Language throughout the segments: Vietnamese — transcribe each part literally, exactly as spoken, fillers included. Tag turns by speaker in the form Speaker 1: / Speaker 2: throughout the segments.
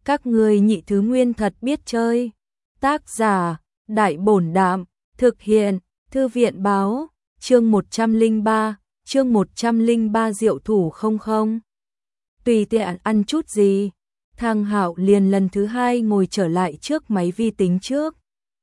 Speaker 1: Các ngươi nhị thứ nguyên thật biết chơi. Tác giả, Đại Bổn Đạm, thực hiện, Thư viện Báo, chương một trăm lẻ ba, chương một trăm lẻ ba Diệu thủ không không. Tùy tiện ăn chút gì, Thang Hạo liền lần thứ hai ngồi trở lại trước máy vi tính trước.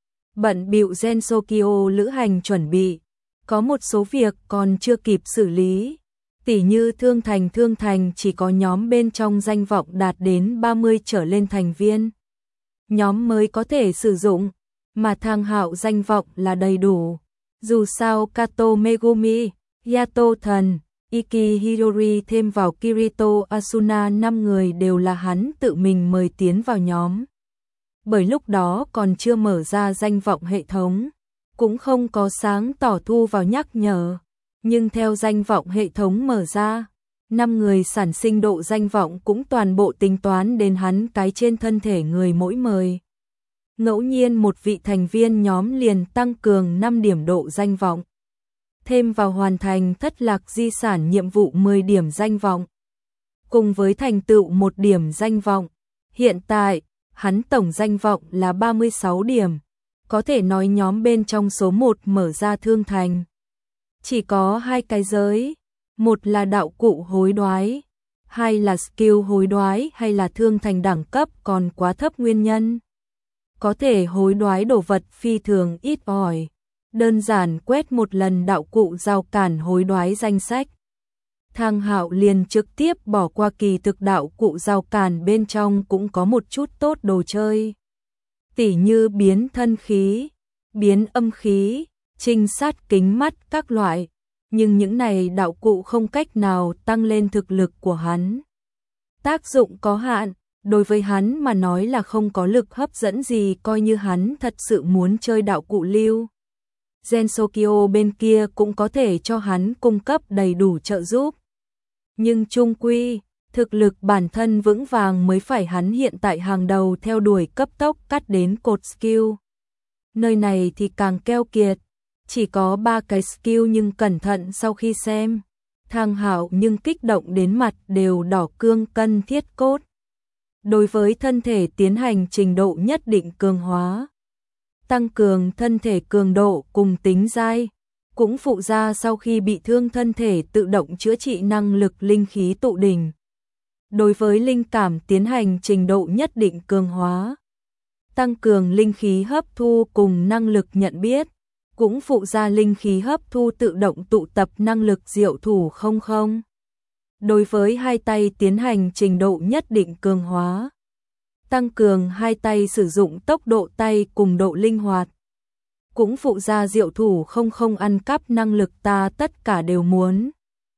Speaker 1: Bận bịu Gensokyo lữ hành chuẩn bị, có một số việc còn chưa kịp xử lý. Tỉ như Thương Thành Thương Thành chỉ có nhóm bên trong danh vọng đạt đến ba mươi trở lên thành viên. Nhóm mới có thể sử dụng, mà Thang Hạo danh vọng là đầy đủ. Dù sao Kato Megumi, Yato Thần, Iki Hidori thêm vào Kirito Asuna năm người đều là hắn tự mình mời tiến vào nhóm. Bởi lúc đó còn chưa mở ra danh vọng hệ thống, cũng không có sáng tỏ thu vào nhắc nhở. Nhưng theo danh vọng hệ thống mở ra, năm người sản sinh độ danh vọng cũng toàn bộ tính toán đến hắn cái trên thân thể người mỗi mời. Ngẫu nhiên một vị thành viên nhóm liền tăng cường năm điểm độ danh vọng. Thêm vào hoàn thành thất lạc di sản nhiệm vụ mười điểm danh vọng. Cùng với thành tựu một điểm danh vọng. Hiện tại, hắn tổng danh vọng là ba mươi sáu điểm. Có thể nói nhóm bên trong số một mở ra Thương Thành. Chỉ có hai cái giới, một là đạo cụ hối đoái, hai là skill hối đoái hay là Thương Thành đẳng cấp còn quá thấp nguyên nhân. Có thể hối đoái đồ vật phi thường ít ỏi, đơn giản quét một lần đạo cụ rào cản hối đoái danh sách. Thang Hạo liền trực tiếp bỏ qua kỳ thực đạo cụ rào cản bên trong cũng có một chút tốt đồ chơi. Tỉ như biến thân khí, biến âm khí, trinh sát kính mắt các loại, nhưng những này đạo cụ không cách nào tăng lên thực lực của hắn. Tác dụng có hạn, đối với hắn mà nói là không có lực hấp dẫn gì, coi như hắn thật sự muốn chơi đạo cụ lưu. Gensokyo bên kia cũng có thể cho hắn cung cấp đầy đủ trợ giúp. Nhưng chung quy, thực lực bản thân vững vàng mới phải hắn hiện tại hàng đầu theo đuổi cấp tốc cắt đến cột skill. Nơi này thì càng keo kiệt. Chỉ có ba cái skill nhưng cẩn thận sau khi xem, Thang Hạo nhưng kích động đến mặt đều đỏ cương cân thiết cốt. Đối với thân thể tiến hành trình độ nhất định cường hóa, tăng cường thân thể cường độ cùng tính dai, cũng phụ ra sau khi bị thương thân thể tự động chữa trị năng lực linh khí tụ đỉnh. Đối với linh cảm tiến hành trình độ nhất định cường hóa, tăng cường linh khí hấp thu cùng năng lực nhận biết. Cũng phụ ra linh khí hấp thu tự động tụ tập năng lực diệu thủ không không. Đối với hai tay tiến hành trình độ nhất định cường hóa, tăng cường hai tay sử dụng tốc độ tay cùng độ linh hoạt. Cũng phụ ra diệu thủ không không ăn cắp năng lực ta tất cả đều muốn.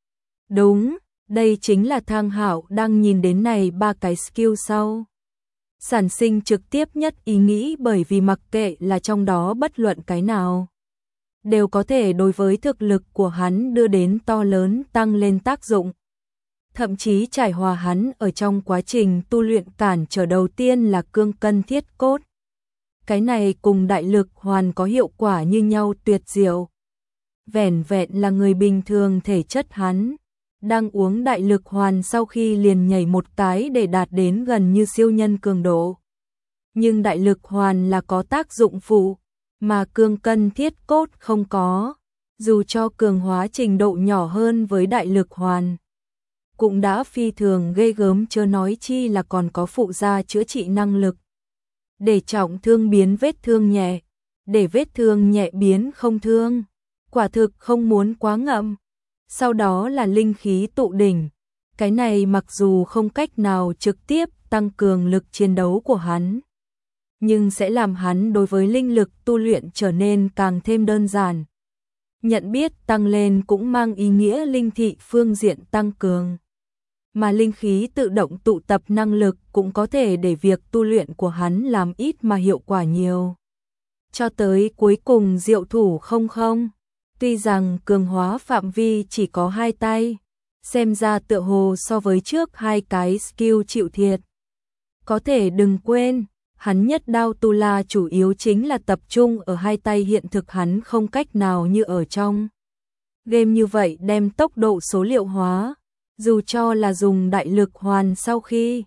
Speaker 1: Đúng, đây chính là Thang Hạo đang nhìn đến này ba cái skill sau. Sản sinh trực tiếp nhất ý nghĩ, bởi vì mặc kệ là trong đó bất luận cái nào, đều có thể đối với thực lực của hắn đưa đến to lớn tăng lên tác dụng. Thậm chí trải hòa hắn ở trong quá trình tu luyện cản trở đầu tiên là cương cân thiết cốt. Cái này cùng đại lực hoàn có hiệu quả như nhau tuyệt diệu. Vẻn vẹn là người bình thường thể chất hắn, đang uống đại lực hoàn sau khi liền nhảy một cái để đạt đến gần như siêu nhân cường độ. Nhưng đại lực hoàn là có tác dụng phụ, mà cương cân thiết cốt không có, dù cho cường hóa trình độ nhỏ hơn với đại lực hoàn, cũng đã phi thường ghê gớm, chớ nói chi là còn có phụ gia chữa trị năng lực. Để trọng thương biến vết thương nhẹ, để vết thương nhẹ biến không thương, quả thực không muốn quá ngậm. Sau đó là linh khí tụ đỉnh, cái này mặc dù không cách nào trực tiếp tăng cường lực chiến đấu của hắn, nhưng sẽ làm hắn đối với linh lực tu luyện trở nên càng thêm đơn giản. Nhận biết tăng lên cũng mang ý nghĩa linh thị phương diện tăng cường. Mà linh khí tự động tụ tập năng lực cũng có thể để việc tu luyện của hắn làm ít mà hiệu quả nhiều. Cho tới cuối cùng diệu thủ không không, tuy rằng cường hóa phạm vi chỉ có hai tay, xem ra tựa hồ so với trước hai cái skill chịu thiệt. Có thể đừng quên, hắn nhất đao tu la chủ yếu chính là tập trung ở hai tay, hiện thực hắn không cách nào như ở trong game như vậy đem tốc độ số liệu hóa, dù cho là dùng đại lực hoàn sau khi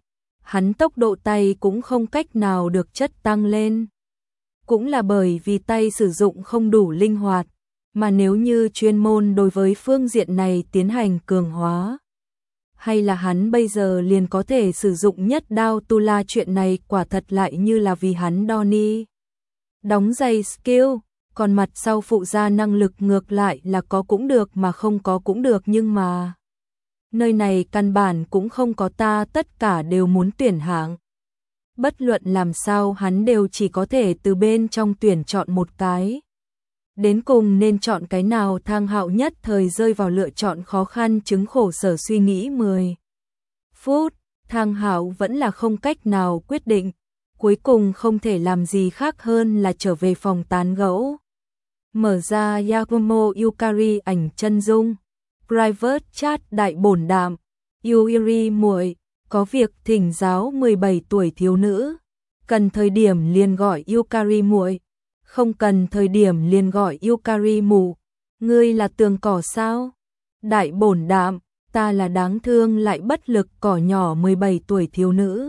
Speaker 1: hắn tốc độ tay cũng không cách nào được chất tăng lên. Cũng là bởi vì tay sử dụng không đủ linh hoạt, mà nếu như chuyên môn đối với phương diện này tiến hành cường hóa, hay là hắn bây giờ liền có thể sử dụng nhất đao tu la, chuyện này quả thật lại như là vì hắn Donnie đóng giày skill, còn mặt sau phụ gia năng lực ngược lại là có cũng được mà không có cũng được, nhưng mà nơi này căn bản cũng không có, ta tất cả đều muốn tuyển hạng. Bất luận làm sao hắn đều chỉ có thể từ bên trong tuyển chọn một cái. Đến cùng nên chọn cái nào, Thang Hạo nhất thời rơi vào lựa chọn khó khăn, chứng khổ sở suy nghĩ mười phút, Thang Hạo vẫn là không cách nào quyết định, cuối cùng không thể làm gì khác hơn là trở về phòng tán gẫu. Mở ra Yakumo Yukari ảnh chân dung, private chat đại bổn đạm, Yuri muội, có việc thỉnh giáo mười bảy tuổi thiếu nữ, cần thời điểm liền gọi Yukari muội, không cần thời điểm liền gọi Yukari mù. Ngươi là tường cỏ sao? Đại bổn đạm, ta là đáng thương lại bất lực cỏ nhỏ mười bảy tuổi thiếu nữ.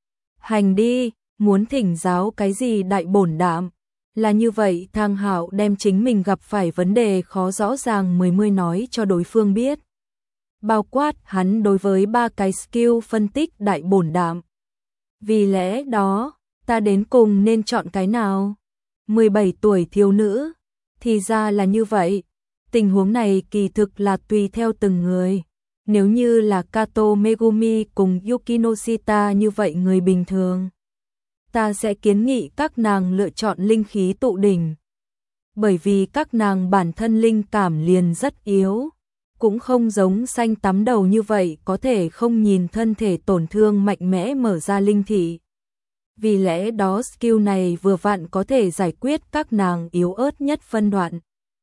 Speaker 1: Hành đi, muốn thỉnh giáo cái gì đại bổn đạm? Là như vậy, Thang Hạo đem chính mình gặp phải vấn đề khó rõ ràng mười mươi nói cho đối phương biết. Bao quát hắn đối với ba cái skill phân tích đại bổn đạm. Vì lẽ đó, ta đến cùng nên chọn cái nào? mười bảy tuổi thiếu nữ, thì ra là như vậy. Tình huống này kỳ thực là tùy theo từng người. Nếu như là Kato Megumi cùng Yukinoshita như vậy người bình thường, ta sẽ kiến nghị các nàng lựa chọn linh khí tụ đỉnh. Bởi vì các nàng bản thân linh cảm liền rất yếu, cũng không giống xanh tắm đầu như vậy có thể không nhìn thân thể tổn thương mạnh mẽ mở ra linh thị. Vì lẽ đó skill này vừa vặn có thể giải quyết các nàng yếu ớt nhất phân đoạn.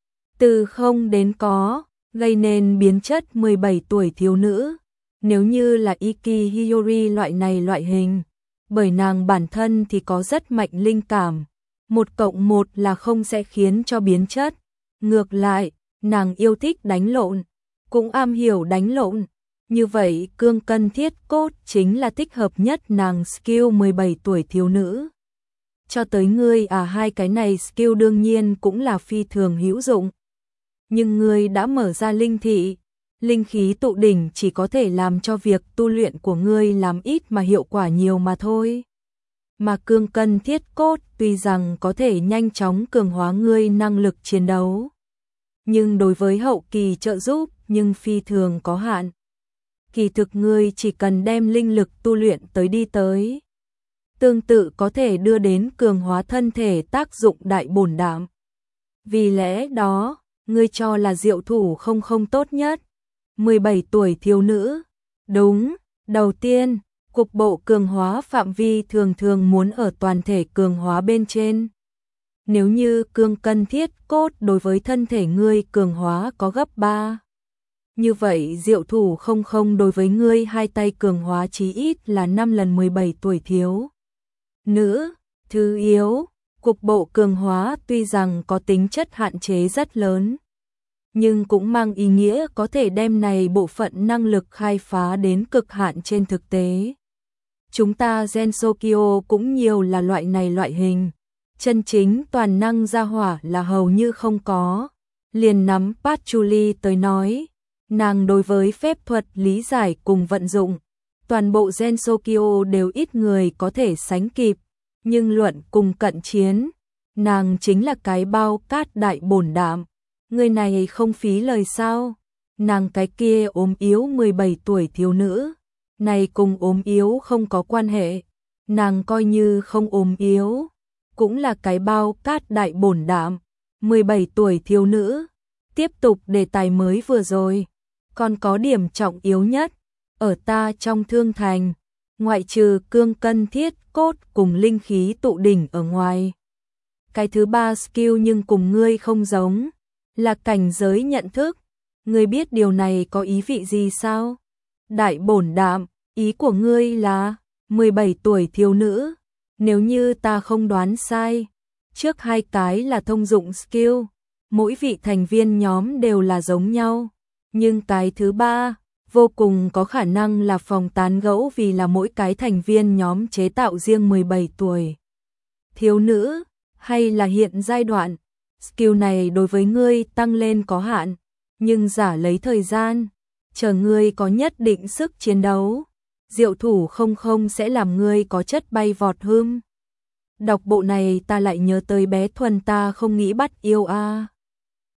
Speaker 1: Từ không đến có, gây nên biến chất mười bảy tuổi thiếu nữ. Nếu như là Iki Hiyori loại này loại hình, bởi nàng bản thân thì có rất mạnh linh cảm, một cộng một là không sẽ khiến cho biến chất. Ngược lại, nàng yêu thích đánh lộn, cũng am hiểu đánh lộn. Như vậy cương cân thiết cốt chính là thích hợp nhất nàng skill mười bảy tuổi thiếu nữ. Cho tới ngươi à, hai cái này skill đương nhiên cũng là phi thường hữu dụng. Nhưng ngươi đã mở ra linh thị, linh khí tụ đỉnh chỉ có thể làm cho việc tu luyện của ngươi làm ít mà hiệu quả nhiều mà thôi. Mà cương cân thiết cốt tuy rằng có thể nhanh chóng cường hóa ngươi năng lực chiến đấu, nhưng đối với hậu kỳ trợ giúp nhưng phi thường có hạn. Kỳ thực ngươi chỉ cần đem linh lực tu luyện tới đi tới, tương tự có thể đưa đến cường hóa thân thể tác dụng đại bổn đạm. Vì lẽ đó, ngươi cho là diệu thủ không không tốt nhất. mười bảy tuổi thiếu nữ. Đúng, đầu tiên, cục bộ cường hóa phạm vi thường thường muốn ở toàn thể cường hóa bên trên. Nếu như cương cân thiết cốt đối với thân thể ngươi cường hóa có gấp ba, như vậy diệu thủ không không đối với ngươi hai tay cường hóa chí ít là năm lần mười bảy tuổi thiếu nữ. Thứ yếu, cục bộ cường hóa tuy rằng có tính chất hạn chế rất lớn, nhưng cũng mang ý nghĩa có thể đem này bộ phận năng lực khai phá đến cực hạn trên thực tế. Chúng ta Gensokyo cũng nhiều là loại này loại hình, chân chính toàn năng ra hỏa là hầu như không có. Liền nắm Patchouli tới nói, nàng đối với phép thuật lý giải cùng vận dụng, toàn bộ Gensokyo đều ít người có thể sánh kịp, nhưng luận cùng cận chiến, nàng chính là cái bao cát đại bổn đạm. Người này không phí lời sao? Nàng cái kia ốm yếu mười bảy tuổi thiếu nữ, này cùng ốm yếu không có quan hệ, nàng coi như không ốm yếu, cũng là cái bao cát đại bổn đạm. mười bảy tuổi thiếu nữ. Tiếp tục đề tài mới vừa rồi, còn có điểm trọng yếu nhất, ở ta trong thương thành, ngoại trừ cương cân thiết cốt cùng linh khí tụ đỉnh ở ngoài. Cái thứ ba skill nhưng cùng ngươi không giống, là cảnh giới nhận thức. Ngươi biết điều này có ý vị gì sao? Đại bổn đạm, ý của ngươi là mười bảy tuổi thiếu nữ. Nếu như ta không đoán sai, trước hai cái là thông dụng skill, mỗi vị thành viên nhóm đều là giống nhau, nhưng cái thứ ba, vô cùng có khả năng là phòng tán gẫu vì là mỗi cái thành viên nhóm chế tạo riêng mười bảy tuổi. Thiếu nữ, hay là hiện giai đoạn, skill này đối với ngươi tăng lên có hạn, nhưng giả lấy thời gian, chờ ngươi có nhất định sức chiến đấu, diệu thủ không không sẽ làm ngươi có chất bay vọt hưm. Đọc bộ này ta lại nhớ tới bé Thuần ta không nghĩ bắt yêu a.